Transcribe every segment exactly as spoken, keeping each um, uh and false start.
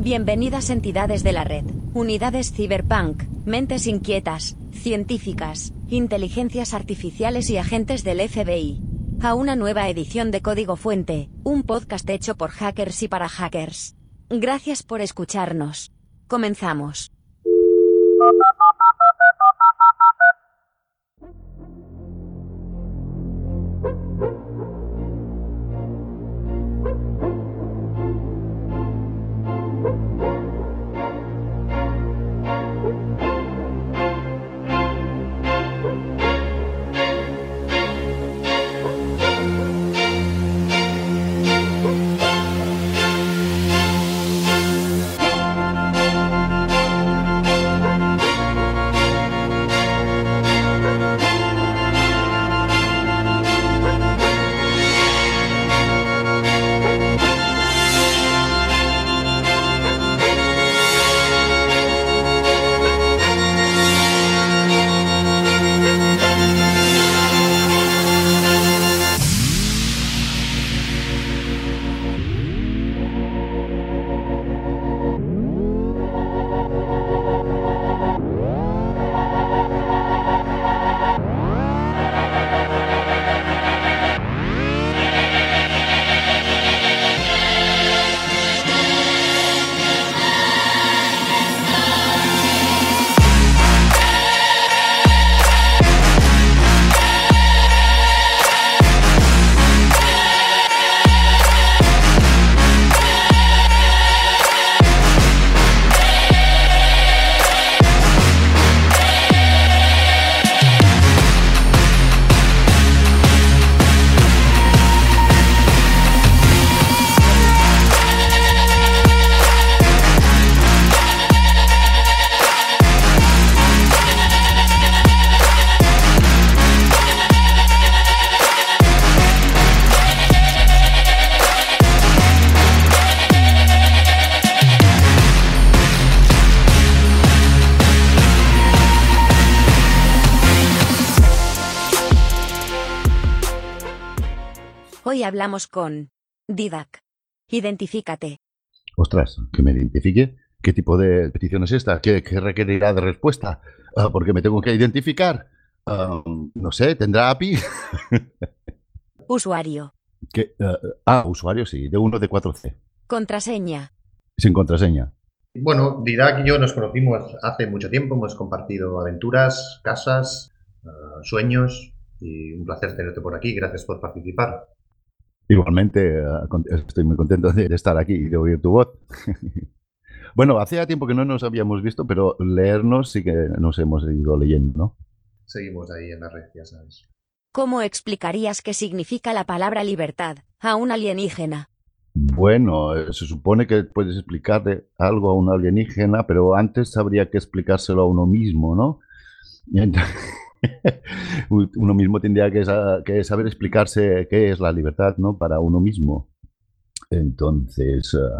Bienvenidas entidades de la red, unidades cyberpunk, mentes inquietas, científicas, inteligencias artificiales y agentes del F B I. A una nueva edición de Código Fuente, un podcast hecho por hackers y para hackers. Gracias por escucharnos. Comenzamos. Hoy hablamos con Didac. Identifícate. Ostras, que me identifique. ¿Qué tipo de petición es esta? ¿Qué, qué requerirá de respuesta? Uh, ¿Por qué me tengo que identificar? Uh, no sé, ¿tendrá A P I? Usuario. ¿Qué? Uh, ah, usuario, sí, de uno de cuatro C. Contraseña. Sin contraseña. Bueno, Didac y yo nos conocimos hace mucho tiempo, hemos compartido aventuras, casas, uh, sueños, y un placer tenerte por aquí. Gracias por participar. Igualmente, estoy muy contento de estar aquí y de oír tu voz. Bueno, hacía tiempo que no nos habíamos visto, pero leernos sí que nos hemos ido leyendo, ¿no? Seguimos ahí en la red, ya sabes. ¿Cómo explicarías qué significa la palabra libertad a un alienígena? Bueno, se supone que puedes explicarle algo a un alienígena, pero antes habría que explicárselo a uno mismo, ¿no? Y entonces, uno mismo tendría que, que saber explicarse qué es la libertad, ¿no? Para uno mismo. Entonces, uh,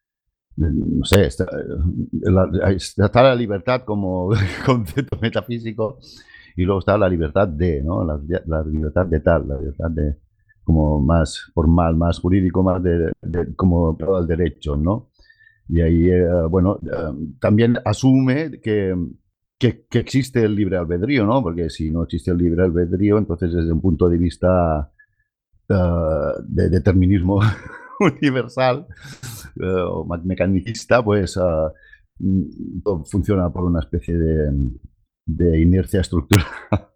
no sé, está la, está la libertad como concepto metafísico y luego está la libertad de, ¿no? La, la libertad de tal, la libertad de como más formal, más jurídico, más de, de como todo el derecho, ¿no? Y ahí, uh, bueno, uh, también asume que Que, que existe el libre albedrío, ¿no? Porque si no existe el libre albedrío, entonces desde un punto de vista uh, de determinismo universal uh, o mecanicista, pues uh, todo funciona por una especie de, de inercia estructural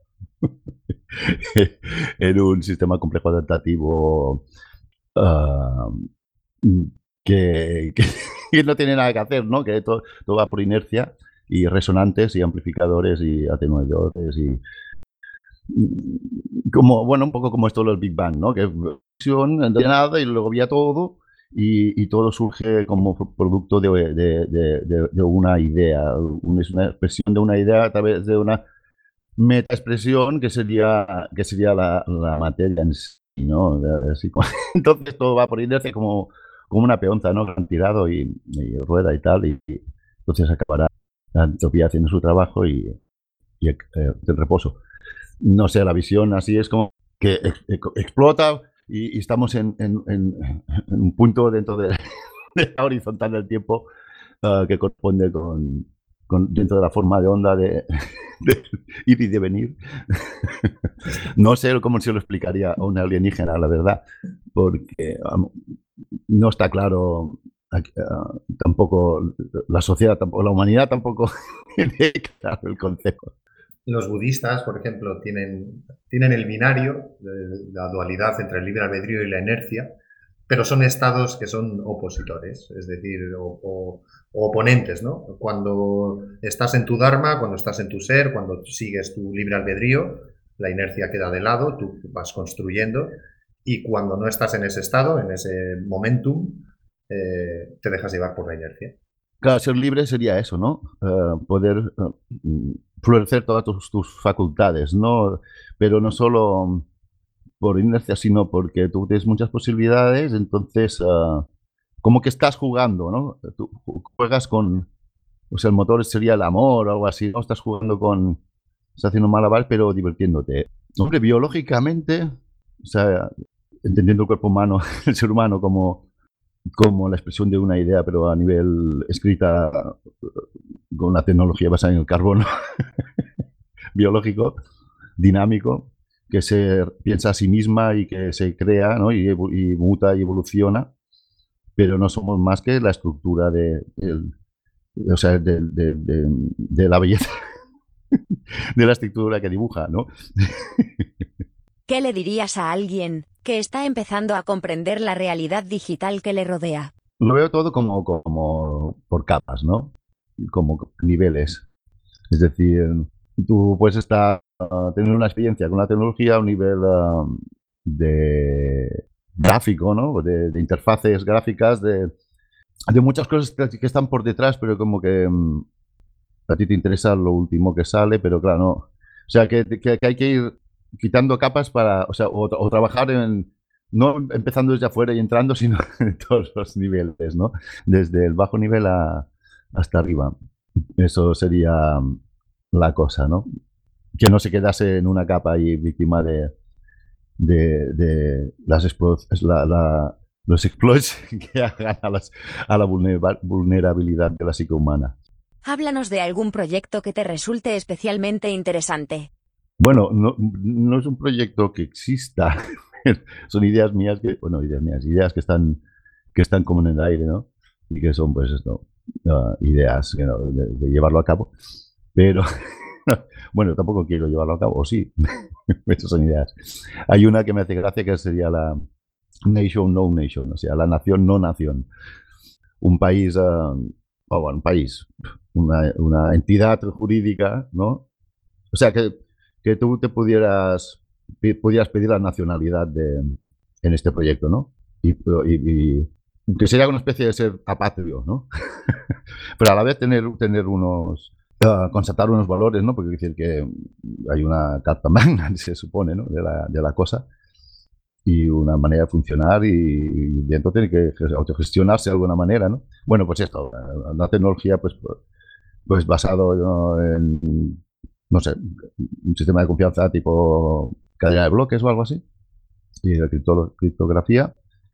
en un sistema complejo adaptativo uh, que, que, que no tiene nada que hacer, ¿no? Que todo, todo va por inercia. Y resonantes y amplificadores y atenuadores y como, bueno, un poco como esto de los Big Bang, ¿no? Que es fusión de nada y luego había todo y, y todo surge como producto de, de, de, de, de una idea, es una expresión de una idea a través de una metaexpresión que sería, que sería la, la materia en sí, ¿no? Así, entonces todo va por inercia como, como una peonza, ¿no? Han tirado y, y rueda y tal y, y entonces acabará la entropía haciendo su trabajo y, y eh, el reposo. No sé, la visión así es como que ex, explota y, y estamos en, en, en, en un punto dentro de, de la horizontal del tiempo uh, que corresponde con, con, dentro de la forma de onda de, de ir y de venir. No sé cómo se lo explicaría a un alienígena, la verdad, porque um, no está claro. Uh, tampoco la sociedad, tampoco, la humanidad tampoco tiene claro el concepto. Los budistas, por ejemplo, tienen, tienen el binario, de la dualidad entre el libre albedrío y la inercia, pero son estados que son opositores, es decir, o, o, o oponentes, ¿no? Cuando estás en tu dharma, cuando estás en tu ser, cuando sigues tu libre albedrío, la inercia queda de lado, tú vas construyendo, y cuando no estás en ese estado, en ese momentum, eh, te dejas llevar por la inercia. Claro, ser libre sería eso, ¿no? Uh, poder uh, florecer todas tus, tus facultades, ¿no? Pero no solo por inercia, sino porque tú tienes muchas posibilidades, entonces uh, como que estás jugando, ¿no? Tú juegas con, o sea, el motor sería el amor o algo así, ¿no? Estás jugando con, estás haciendo malabar, pero divirtiéndote. Hombre, biológicamente, o sea, entendiendo el cuerpo humano, el ser humano como, como la expresión de una idea, pero a nivel escrita con una tecnología basada en el carbono, biológico, dinámico, que se piensa a sí misma y que se crea, ¿no? y, y muta y evoluciona, pero no somos más que la estructura de, de, o sea, de, de, de, de la belleza, de la estructura que dibuja, ¿no? ¿Qué le dirías a alguien que está empezando a comprender la realidad digital que le rodea? Lo veo todo como, como por capas, ¿no? Como niveles. Es decir, tú puedes estar, uh, tener una experiencia con la tecnología a un nivel uh, de gráfico, ¿no? De, de interfaces gráficas, de, de muchas cosas que, que están por detrás, pero como que um, a ti te interesa lo último que sale, pero claro, no. O sea, que, que, que hay que ir quitando capas para, o sea, o, o trabajar en, no empezando desde afuera y entrando, sino en todos los niveles, ¿no? Desde el bajo nivel a, hasta arriba. Eso sería la cosa, ¿no? Que no se quedase en una capa y víctima de, de, de las la, la, los exploits que hagan a, las, a la vulnerabilidad de la psique humana. Háblanos de algún proyecto que te resulte especialmente interesante. Bueno, no, no es un proyecto que exista. Son ideas mías que, bueno, ideas mías, ideas que están, que están como en el aire, ¿no? Y que son, pues, esto, uh, ideas, you know, de, de llevarlo a cabo. Pero, bueno, tampoco quiero llevarlo a cabo, o sí, estas son ideas. Hay una que me hace gracia que sería la nation no nation, o sea, la nación no nación. Un país, uh, oh, bueno, un país, una, una entidad jurídica, ¿no? O sea, que, que tú te pudieras, pudieras pedir la nacionalidad de, en este proyecto, ¿no? Y, y, y que sería una especie de ser apatrio, ¿no? Pero a la vez tener, tener unos, uh, constatar unos valores, ¿no? Porque decir que hay una carta magna, se supone, ¿no? De la, de la cosa y una manera de funcionar y, y dentro tiene que autogestionarse de alguna manera, ¿no? Bueno, pues esto, la tecnología, pues, pues basado, ¿no? en, no sé, un sistema de confianza tipo cadena de bloques o algo así, y de cripto, criptografía,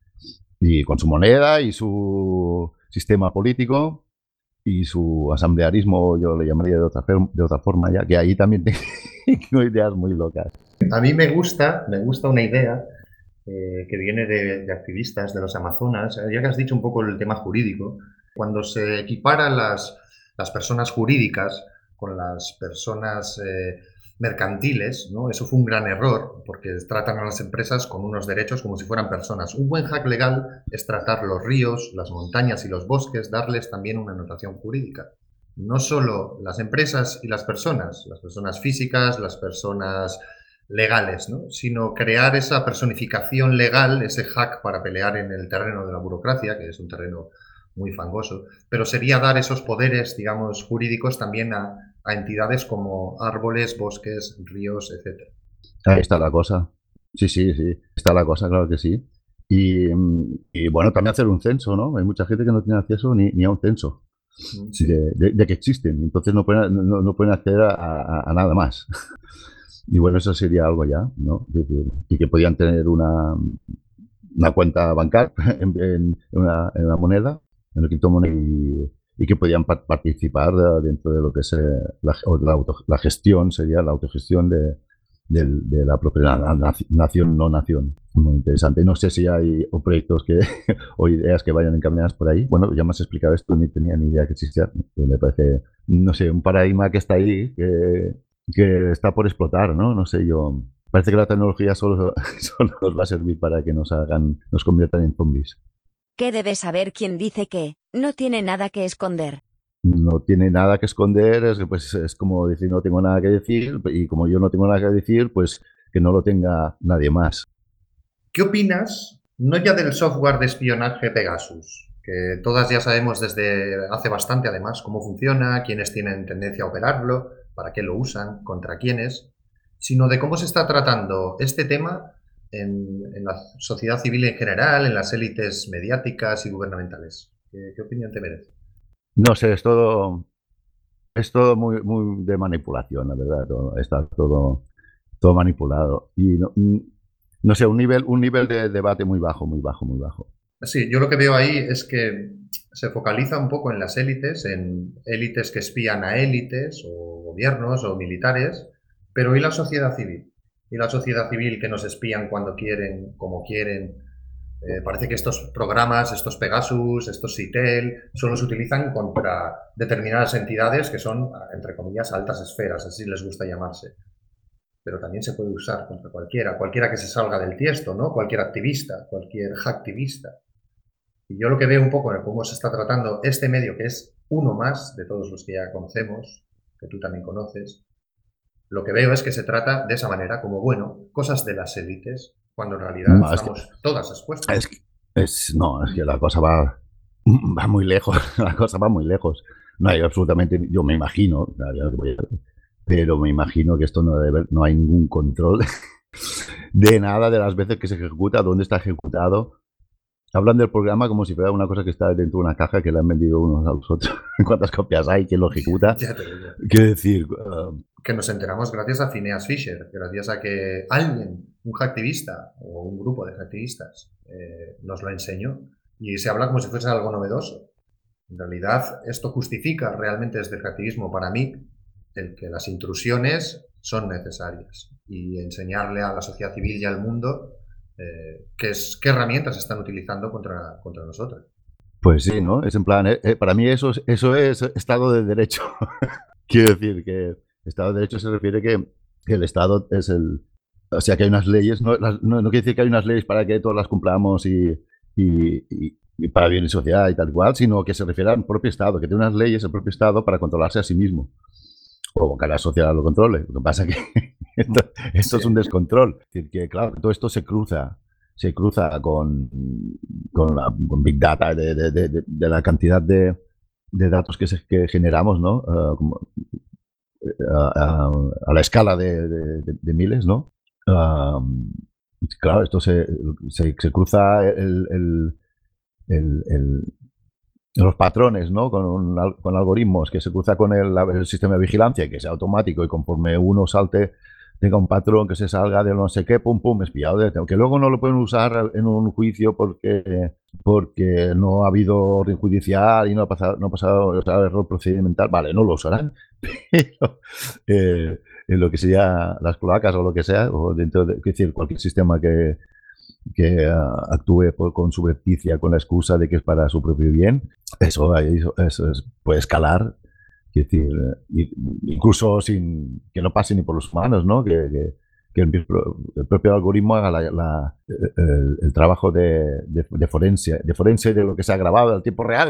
y con su moneda y su sistema político y su asamblearismo, yo le llamaría de otra, de otra forma ya, que ahí también tengo ideas muy locas. A mí me gusta, me gusta una idea eh, que viene de, de activistas de los Amazonas, ya que has dicho un poco el tema jurídico, cuando se equiparan las, las personas jurídicas con las personas eh, mercantiles, ¿no? Eso fue un gran error, porque tratan a las empresas con unos derechos como si fueran personas. Un buen hack legal es tratar los ríos, las montañas y los bosques, darles también una notación jurídica. No solo las empresas y las personas, las personas físicas, las personas legales, ¿no? Sino crear esa personificación legal, ese hack para pelear en el terreno de la burocracia, que es un terreno muy fangoso, pero sería dar esos poderes, digamos, jurídicos también a, a entidades como árboles, bosques, ríos, etcétera. Ahí está la cosa. Sí, sí, sí. Está la cosa, claro que sí. Y, y bueno, también hacer un censo, ¿no? Hay mucha gente que no tiene acceso ni, ni a un censo. Sí. De, de, de, que existen. Entonces no pueden, no, no pueden acceder a, a, a nada más. Y bueno, eso sería algo ya, ¿no? Y que podían tener una, una cuenta bancaria en, en, una, en una moneda, en el criptomoneda, y, y que podían pa participar de, dentro de lo que es eh, la, la, auto, la gestión, sería la autogestión de, de, de la propia nación, no nación. Muy interesante. No sé si hay o proyectos que, o ideas que vayan encaminadas por ahí. Bueno, ya me has explicado esto, ni tenía ni idea que existía. Me parece, no sé, un paradigma que está ahí, que, que está por explotar, ¿no? No sé, yo... Parece que la tecnología solo, solo nos va a servir para que nos hagan, nos conviertan en zombies. ¿Qué debe saber quien dice que no tiene nada que esconder? No tiene nada que esconder, es, pues, es como decir no tengo nada que decir, y como yo no tengo nada que decir, pues que no lo tenga nadie más. ¿Qué opinas, no ya del software de espionaje Pegasus, que todas ya sabemos desde hace bastante además cómo funciona, quiénes tienen tendencia a operarlo, para qué lo usan, contra quiénes, sino de cómo se está tratando este tema en, en la sociedad civil en general, en las élites mediáticas y gubernamentales? ¿Qué, qué opinión te merece? No sé, es todo, es todo muy, muy de manipulación, la verdad. Todo, está todo, todo manipulado. Y no, no sé, un nivel, un nivel de debate muy bajo, muy bajo, muy bajo. Sí, yo lo que veo ahí es que se focaliza un poco en las élites, en élites que espían a élites o gobiernos o militares, pero ¿y la sociedad civil? ¿Y la sociedad civil que nos espían cuando quieren, como quieren? Eh, parece que estos programas, estos Pegasus, estos CITEL, solo se utilizan contra determinadas entidades que son, entre comillas, altas esferas, así les gusta llamarse. Pero también se puede usar contra cualquiera, cualquiera que se salga del tiesto, ¿no? Cualquier activista, cualquier hacktivista. Y yo lo que veo un poco en cómo se está tratando este medio, que es uno más de todos los que ya conocemos, que tú también conoces, lo que veo es que se trata de esa manera, como, bueno, cosas de las élites, cuando en realidad No, es que, estamos todas expuestas. es que, es, no, es que la cosa va, va muy lejos, la cosa va muy lejos. No hay absolutamente, yo me imagino, pero me imagino que esto no debe, no hay ningún control de nada de las veces que se ejecuta, dónde está ejecutado. Hablan del programa como si fuera una cosa que está dentro de una caja que le han vendido unos a los otros. ¿Cuántas copias hay? ¿Quién lo ejecuta? Ya te digo. Quiero decir... Uh, que nos enteramos gracias a Phineas Fisher, gracias a que alguien, un hacktivista o un grupo de hacktivistas, eh, nos lo enseñó. Y se habla como si fuese algo novedoso. En realidad, esto justifica realmente desde el hacktivismo para mí el que las intrusiones son necesarias y enseñarle a la sociedad civil y al mundo eh, qué, es, qué herramientas están utilizando contra, contra nosotros. Pues sí, ¿no? Es en plan, eh, eh, para mí eso es, eso es Estado de Derecho. Quiero decir que Estado de Derecho se refiere que, que el Estado es el... O sea, que hay unas leyes, no, las, no, no quiere decir que hay unas leyes para que todas las cumplamos y, y, y, y para bien y sociedad y tal cual, sino que se refiere al propio Estado, que tiene unas leyes el propio Estado para controlarse a sí mismo. O que la sociedad lo controle. Lo que pasa es que esto, esto sí. es un descontrol. Es decir, que claro, todo esto se cruza, se cruza con, con, la, con Big Data, de, de, de, de la cantidad de, de datos que, se, que generamos, ¿no? Uh, como, a, a, a la escala de, de, de miles, ¿no? Uh, claro, esto se, se, se cruza el, el, el, el los patrones, ¿no? Con, un, con algoritmos que se cruza con el, el sistema de vigilancia y que sea automático y conforme uno salte tenga un patrón que se salga de no sé qué, pum, pum, espiado, de, que luego no lo pueden usar en un juicio porque, porque no ha habido orden judicial y no ha pasado, no ha pasado o sea, error procedimental, vale, no lo usarán, pero eh, en lo que sea las cloacas o lo que sea, o dentro de, es decir, cualquier sistema que, que uh, actúe por, con subrepticia, con la excusa de que es para su propio bien, eso, eso, eso es, puede escalar, es decir, incluso sin que no pase ni por los humanos, ¿no? Que, que, que el, el, propio algoritmo haga la, la, el, el, trabajo de, de, de, forense, de forense de lo que se ha grabado al tiempo real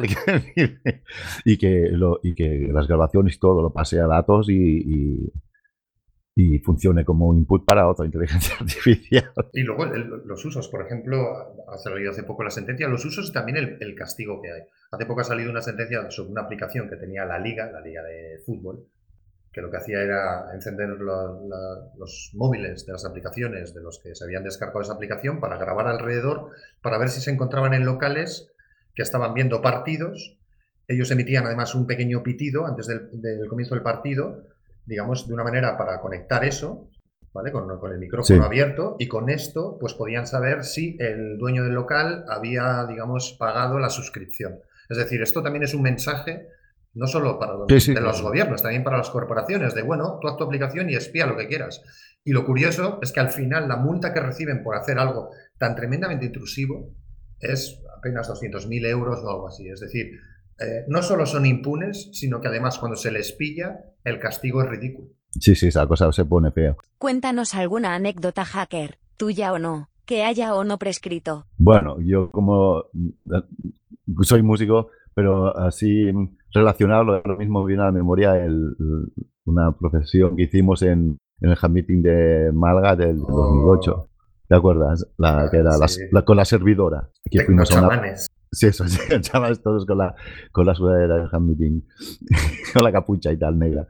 y que, lo, y que las grabaciones y todo lo pase a datos y, y y funcione como input para otra inteligencia artificial. Y luego el, los usos, por ejemplo, ha salido hace poco la sentencia, los usos y también el, el castigo que hay. Hace poco ha salido una sentencia sobre una aplicación que tenía la Liga, la Liga de Fútbol, que lo que hacía era encender lo, la, los móviles de las aplicaciones de los que se habían descargado esa aplicación para grabar alrededor, para ver si se encontraban en locales que estaban viendo partidos. Ellos emitían además un pequeño pitido antes del, del comienzo del partido, digamos, de una manera para conectar eso, ¿vale? Con, con el micrófono sí. abierto, y con esto pues podían saber si el dueño del local había, digamos, pagado la suscripción. Es decir, esto también es un mensaje no solo para los, Sí, sí, de los claro. gobiernos, también para las corporaciones, de bueno, tú haz tu aplicación y espía lo que quieras. Y lo curioso es que al final la multa que reciben por hacer algo tan tremendamente intrusivo es apenas doscientos mil euros o algo así. Es decir, eh, no solo son impunes, sino que además cuando se les pilla, el castigo es ridículo. Sí, sí, esa cosa se pone fea. Cuéntanos alguna anécdota hacker, tuya o no, que haya o no prescrito. Bueno, yo como eh, soy músico, pero así relacionado, lo, lo mismo viene a la memoria el, una profesión que hicimos en, en el Hub Meeting de Málaga del dos mil ocho. Oh, ¿Te acuerdas? La que era la, sí, la- con la servidora. Que fuimos a una. tecnochamanes. Sí, eso, sí, chavales todos con la, con la sudadera del Hub Meeting, con la capucha y tal, negra.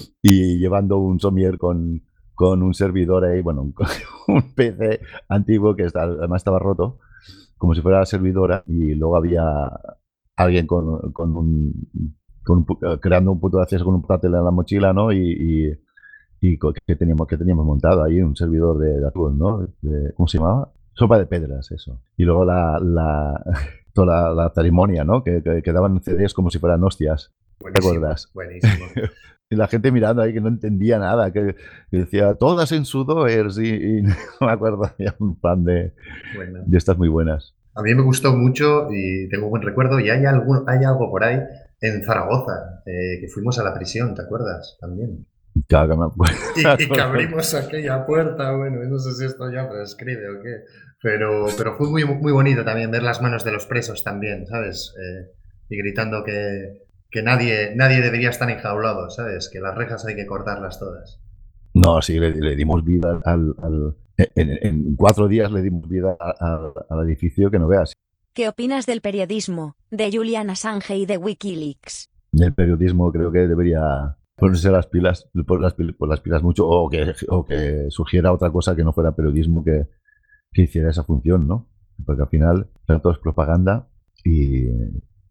Y llevando un somier con, con un servidor ahí, bueno, un, un P C antiguo que está- además estaba roto, como si fuera la servidora, y luego había alguien con, con un, con un pu- creando un punto de acceso con un portátil en la mochila, ¿no? Y, y, y co- que teníamos, que teníamos montado ahí un servidor de, de atún, ¿no? De- ¿cómo se llamaba? Sopa de pedras, eso. Y luego la, la, toda la, la ceremonia, ¿no? Que, que, que daban C Ds como si fueran hostias. ¿Te Buenísimo, acuerdas? buenísimo. Y la gente mirando ahí que no entendía nada, que, que decía, todas en sudores, y, y no me acuerdo, había un pan de, Bueno. de estas muy buenas. A mí me gustó mucho y tengo un buen recuerdo. Y hay, algún, hay algo por ahí en Zaragoza, eh, que fuimos a la prisión, ¿te acuerdas? También. Claro que me Y, y que acuerdo. abrimos aquella puerta, bueno, no sé si esto ya prescribe o qué, pero, pero fue muy, muy bonito también ver las manos de los presos también, ¿sabes? Eh, y gritando que, que nadie, nadie debería estar enjaulado, ¿sabes? Que las rejas hay que cortarlas todas. No, sí, le, le dimos vida al... al- en, en cuatro días le dimos vida a- a- al edificio que no veas. ¿Qué opinas del periodismo, de Julian Assange y de Wikileaks? El periodismo creo que debería ponerse las pilas, por las, pil- por las pilas mucho, o que, o que surgiera otra cosa que no fuera periodismo que, que hiciera esa función, ¿no? Porque al final todo es propaganda y, y,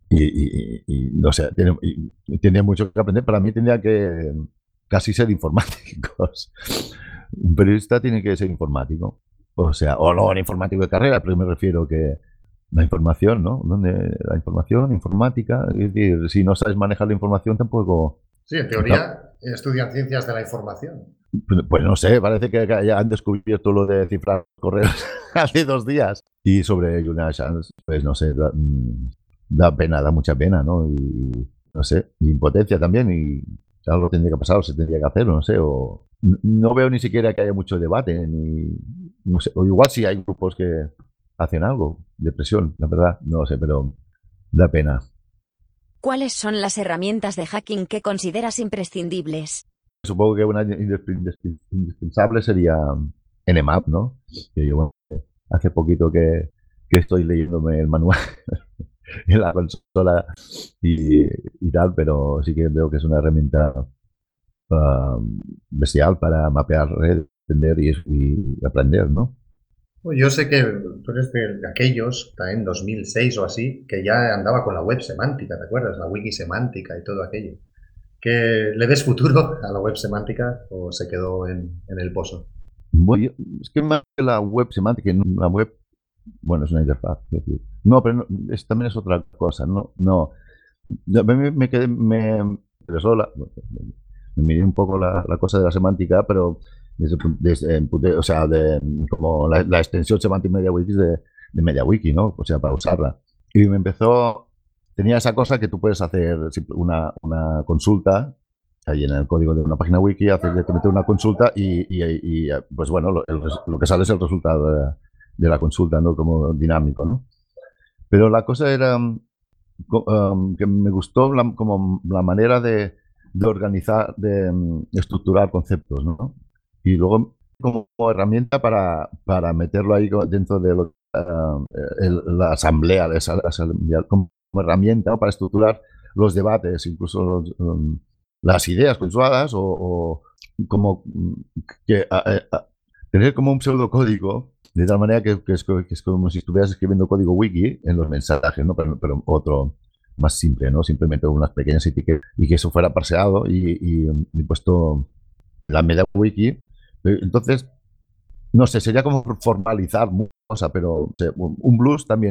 y- y- no sé, tiene, y- tendría mucho que aprender. Para mí tendría que casi ser informáticos. Un periodista tiene que ser informático. O sea, o no un informático de carrera, pero me refiero que la información, ¿no? ¿Dónde? La información, informática. Es decir, si no sabes manejar la información, tampoco. Sí, en tam- teoría estudian ciencias de la información. Pues no sé, parece que ya han descubierto lo de cifrar correos hace dos días. Y sobre Julian Assange, pues no sé, da, mm, da pena, da mucha pena, ¿no? Y no sé, y impotencia también. Y algo tendría que pasar, o se tendría que hacer, no sé. O n- no veo ni siquiera que haya mucho debate, ni no sé, o igual sí hay grupos que hacen algo de presión, la verdad, no lo sé, pero da pena. ¿Cuáles son las herramientas de hacking que consideras imprescindibles? Supongo que una indisp- indispensable sería Nmap, ¿no? Que yo, bueno, hace poquito que, que estoy leyéndome el manual en la consola y, y tal, pero sí que veo que es una herramienta uh, bestial para mapear red, entender y, y aprender, ¿no? Pues yo sé que tú eres de, de aquellos, en dos mil seis o así, que ya andaba con la web semántica, ¿te acuerdas? La wiki semántica y todo aquello. ¿Que le ves futuro a la web semántica o se quedó en, en el pozo? Bueno, es que más que la web semántica, la web, bueno, es una interfaz. Es decir, no, pero no, es, también es otra cosa, no, no. Ya me, me quedé, me interesó la, me miré un poco la, la cosa de la semántica, pero desde, desde o sea, de, como la, la extensión Semantic Media Wiki de, de MediaWiki, ¿no? O sea, para usarla. Y me empezó, tenía esa cosa que tú puedes hacer una, una consulta ahí en el código de una página wiki, haces directamente una consulta y, y, y pues bueno, lo, el, lo, que sale es el resultado de, de la consulta, ¿no? Como dinámico, ¿no? Pero la cosa era um, que me gustó la, como la manera de, de organizar, de um, estructurar conceptos, ¿no? Y luego como herramienta para, para meterlo ahí dentro de lo, uh, el, la asamblea, esa, asamblea, como herramienta, ¿no? Para estructurar los debates, incluso los, um, las ideas consensuadas o, o como que a, a, tener como un pseudocódigo de tal manera que, que, es, que, es, como si estuvieras escribiendo código wiki en los mensajes, ¿no? Pero, pero otro más simple, ¿no? Simplemente unas pequeñas etiquetas y que eso fuera parseado y, y, y puesto la media wiki. Entonces, no sé, sería como formalizar mucha cosa, pero o sea, un blues también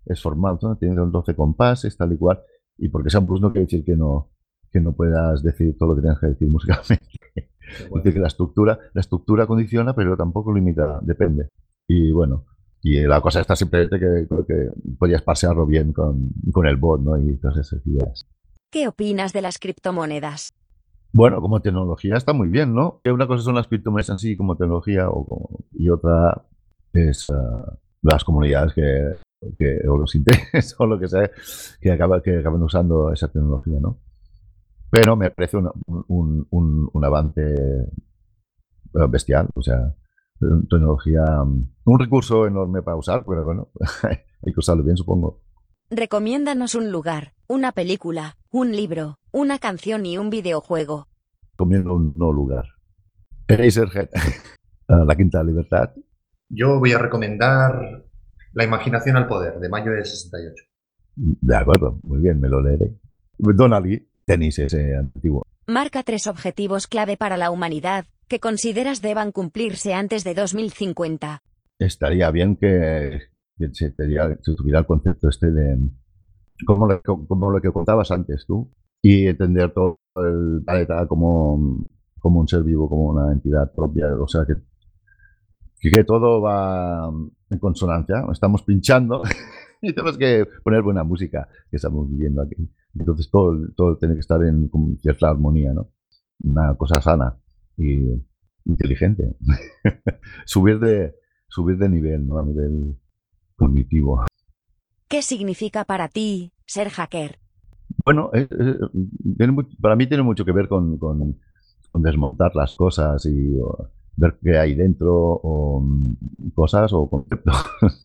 es formal, ¿no? Tiene doce compases, tal y cual. Y porque sea un blues no quiere decir que no, que no puedas decir todo lo que tengas que decir musicalmente. Bueno, Dice que la estructura, la estructura condiciona, pero tampoco limita, depende. Y bueno, y la cosa está simplemente que creo que podías pasearlo bien con, con el bot, ¿no? Y todas esas ideas. ¿Qué opinas de las criptomonedas? Bueno, como tecnología está muy bien, ¿no? Que una cosa son las criptomonedas en sí como tecnología o como- y otra es uh, las comunidades que, que, o los intereses o lo que sea que, acaba, que acaban usando esa tecnología, ¿no? Pero me parece una, un, un, un avance bestial, o sea, tecnología, un recurso enorme para usar, pero bueno, hay que usarlo bien, supongo. Recomiéndanos un lugar, una película, un libro, una canción y un videojuego. Comiendo un no lugar. Eraserhead, La Quinta Libertad. yo voy a recomendar La imaginación al poder, de mayo del sesenta y ocho. De acuerdo, muy bien, me lo leeré. Donnelly, tenis ese antiguo. Marca tres objetivos clave para la humanidad que consideras deban cumplirse antes de dos mil cincuenta. Estaría bien que, que se, tenía- se tuviera el concepto este de como lo, como lo que contabas antes tú y entender todo el planeta como, como un ser vivo, como una entidad propia. O sea, que, que todo va en consonancia. Estamos pinchando y tenemos que poner buena música que estamos viviendo aquí. Entonces todo, todo tiene que estar en con cierta armonía, ¿no? Una cosa sana y inteligente. subir de subir de nivel, ¿no? A nivel cognitivo. ¿Qué significa para ti ser hacker? Bueno, eh, eh, tiene mu- para mí tiene mucho que ver con, con- con desmontar las cosas y o, ver qué hay dentro, o mm, cosas o conceptos.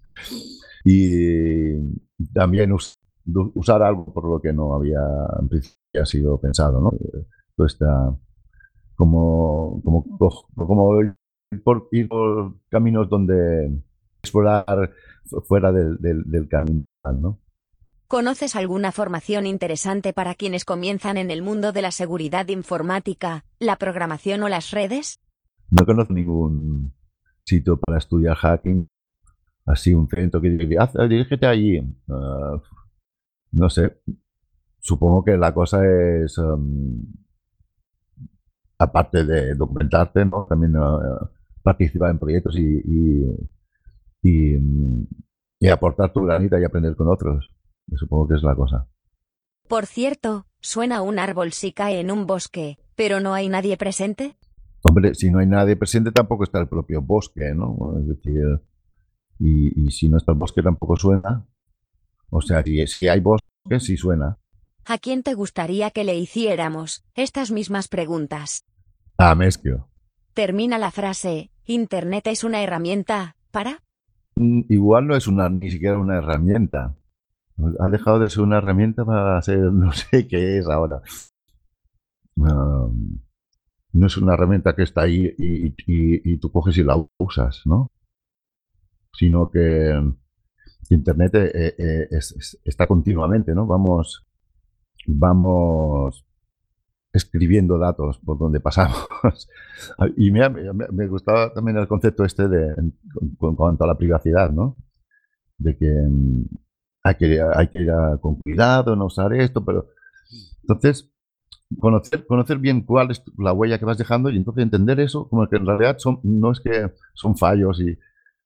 Y también us- du- usar algo por lo que no había en principio sido pensado, ¿no? Eh, Todo está como, como, co- como ir por, ir por caminos donde explorar fu- fuera del, del, del camino, ¿no? ¿Conoces alguna formación interesante para quienes comienzan en el mundo de la seguridad informática, la programación o las redes? No conozco ningún sitio para estudiar hacking, así un centro que diga, "Haz- dirígete allí". Ah, no sé, supongo que la cosa es, um, aparte de documentarte, ¿no? También uh, participar en proyectos y, y, y, mm, y aportar tu granita y aprender con otros. Supongo que es la cosa. Por cierto, suena un árbol si cae en un bosque, pero no hay nadie presente. Hombre, si no hay nadie presente, tampoco está el propio bosque, ¿no? Es decir, y, y si no está el bosque, tampoco suena. O sea, si, si hay bosque, sí suena. ¿A quién te gustaría que le hiciéramos estas mismas preguntas? Ah, mezclo. Termina la frase, ¿Internet es una herramienta para? Mm, Igual no es una, ni siquiera una herramienta. Ha dejado de ser una herramienta para ser, no sé qué es ahora. Ah, no es una herramienta que está ahí y, y- y tú coges y la usas, ¿no? Sino que Internet eh, eh, es- es- está continuamente, ¿no? Vamos, vamos escribiendo datos por donde pasamos. Y me, ha- me, me gustaba también el concepto este de, en, con- cuanto a la privacidad, ¿no? De que mm, hay que, hay que ir a- con cuidado, no usar esto, pero entonces conocer, conocer bien cuál es la huella que vas dejando y entonces entender eso, como que en realidad son, no es que son fallos y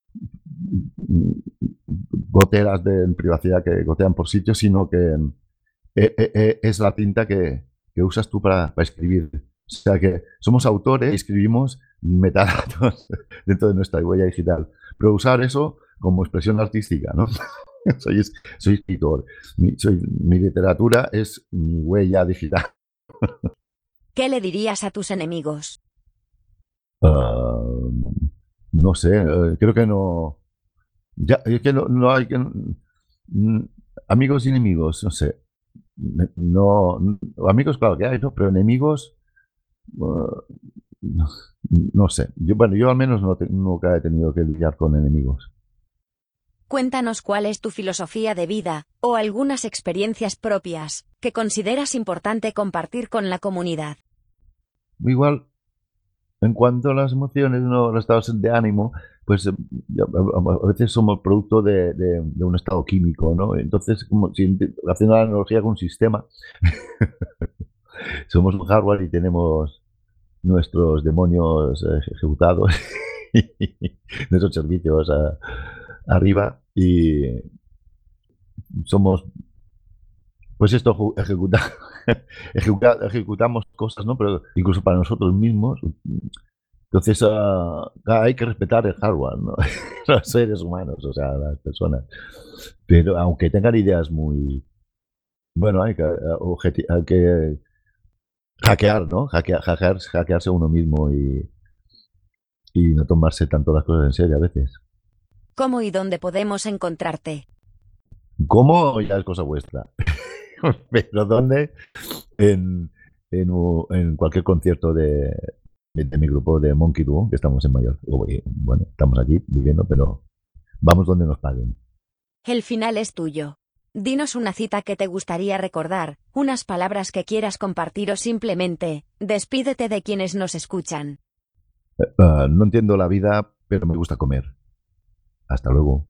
mm, goteras de privacidad que gotean por sitios, sino que eh, eh, eh, es la tinta que, que usas tú para, para escribir. O sea que somos autores y escribimos metadatos dentro de nuestra huella digital. Pero usar eso como expresión artística, ¿no? soy, es- soy escritor. Mi, soy, mi literatura es mi huella digital. ¿Qué le dirías a tus enemigos? Ah, no sé, eh, creo que no. Ya, es que no, no hay que. mm, Amigos y enemigos, no sé. No, no- amigos, claro que hay, ¿no? Pero enemigos, uh, no, no sé. Yo, bueno, yo al menos no te- nunca he tenido que lidiar con enemigos. Cuéntanos cuál es tu filosofía de vida, o algunas experiencias propias, que consideras importante compartir con la comunidad. Igual, en cuanto a las emociones, no, los estados de ánimo, pues pues a, a veces somos producto de, de, de, un estado químico, ¿no? Entonces, como si haciendo la analogía con un sistema, somos un hardware y tenemos nuestros demonios ejecutados, nuestros servicios a, arriba, y somos, pues esto, ejecuta, ejecuta, ejecutamos cosas, ¿no? Pero incluso para nosotros mismos. Entonces, uh, hay que respetar el hardware, ¿no? Los seres humanos, o sea, las personas. Pero aunque tengan ideas muy... Bueno, hay que, hay que hackear, ¿no? Hackear, hackear, hackearse a uno mismo y, y no tomarse tanto las cosas en serio a veces. ¿Cómo y dónde podemos encontrarte? ¿Cómo? Ya es cosa vuestra. Pero ¿dónde? En, en, en cualquier concierto de... de mi grupo de Monkey Duo, que estamos en Mallorca. Bueno, estamos aquí viviendo, pero vamos donde nos paguen. El final es tuyo. Dinos una cita que te gustaría recordar, unas palabras que quieras compartir o simplemente, despídete de quienes nos escuchan. Uh, no entiendo la vida, pero me gusta comer. Hasta luego.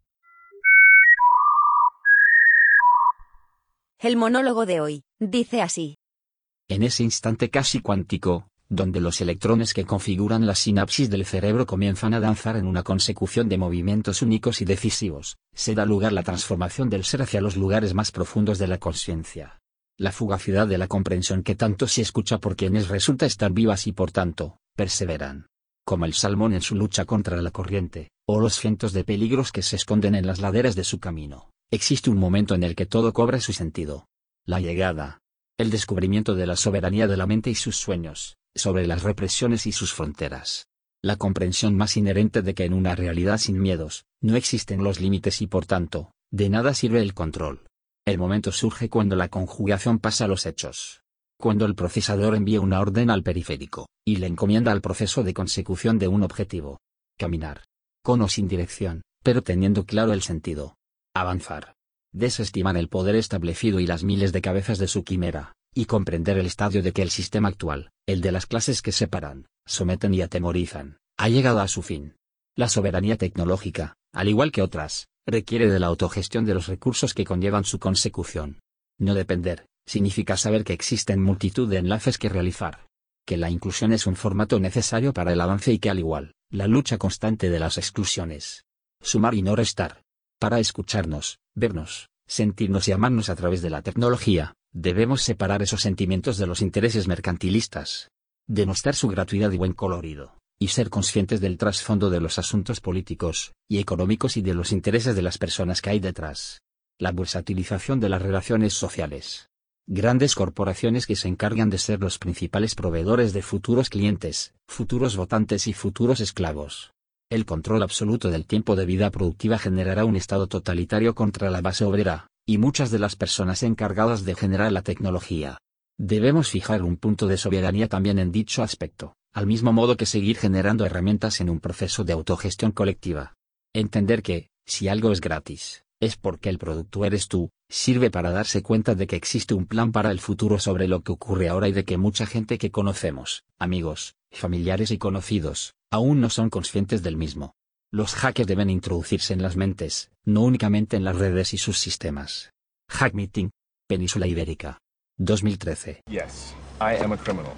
El monólogo de hoy dice así. En ese instante casi cuántico, donde los electrones que configuran la sinapsis del cerebro comienzan a danzar en una consecución de movimientos únicos y decisivos, se da lugar la transformación del ser hacia los lugares más profundos de la consciencia. La fugacidad de la comprensión que tanto se escucha por quienes resulta estar vivas y por tanto, perseveran. Como el salmón en su lucha contra la corriente, o los cientos de peligros que se esconden en las laderas de su camino, existe un momento en el que todo cobra su sentido. La llegada. El descubrimiento de la soberanía de la mente y sus sueños, sobre las represiones y sus fronteras. La comprensión más inherente de que en una realidad sin miedos, no existen los límites y por tanto, de nada sirve el control. El momento surge cuando la conjugación pasa a los hechos. Cuando el procesador envía una orden al periférico, y le encomienda al proceso de consecución de un objetivo. Caminar. Con o sin dirección, pero teniendo claro el sentido. Avanzar. Desestimar el poder establecido y las miles de cabezas de su quimera, y comprender el estadio de que el sistema actual, el de las clases que separan, someten y atemorizan, ha llegado a su fin. La soberanía tecnológica, al igual que otras, requiere de la autogestión de los recursos que conllevan su consecución. No depender, significa saber que existen multitud de enlaces que realizar. Que la inclusión es un formato necesario para el avance y que al igual, la lucha constante de las exclusiones. Sumar y no restar. Para escucharnos, vernos, sentirnos y amarnos a través de la tecnología, debemos separar esos sentimientos de los intereses mercantilistas. Demostrar su gratuidad y buen colorido, y ser conscientes del trasfondo de los asuntos políticos y económicos y de los intereses de las personas que hay detrás. La bursatilización de las relaciones sociales. Grandes corporaciones que se encargan de ser los principales proveedores de futuros clientes, futuros votantes y futuros esclavos. El control absoluto del tiempo de vida productiva generará un estado totalitario contra la base obrera, y muchas de las personas encargadas de generar la tecnología. Debemos fijar un punto de soberanía también en dicho aspecto, al mismo modo que seguir generando herramientas en un proceso de autogestión colectiva. Entender que, si algo es gratis, es porque el producto eres tú, sirve para darse cuenta de que existe un plan para el futuro sobre lo que ocurre ahora y de que mucha gente que conocemos, amigos, familiares y conocidos, aún no son conscientes del mismo. Los hackers deben introducirse en las mentes, no únicamente en las redes y sus sistemas. Hack Meeting, Península Ibérica. dos mil trece. Yes, I am a criminal.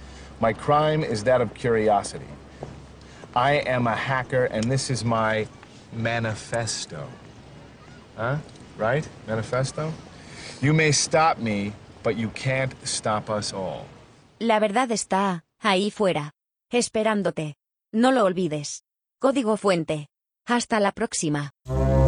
My crime is that of curiosity. I am a hacker and this is my manifesto. Huh? Right? Manifesto? You may stop me, but you can't stop us all. La verdad está ahí fuera, esperándote. No lo olvides. Código fuente. Hasta la próxima.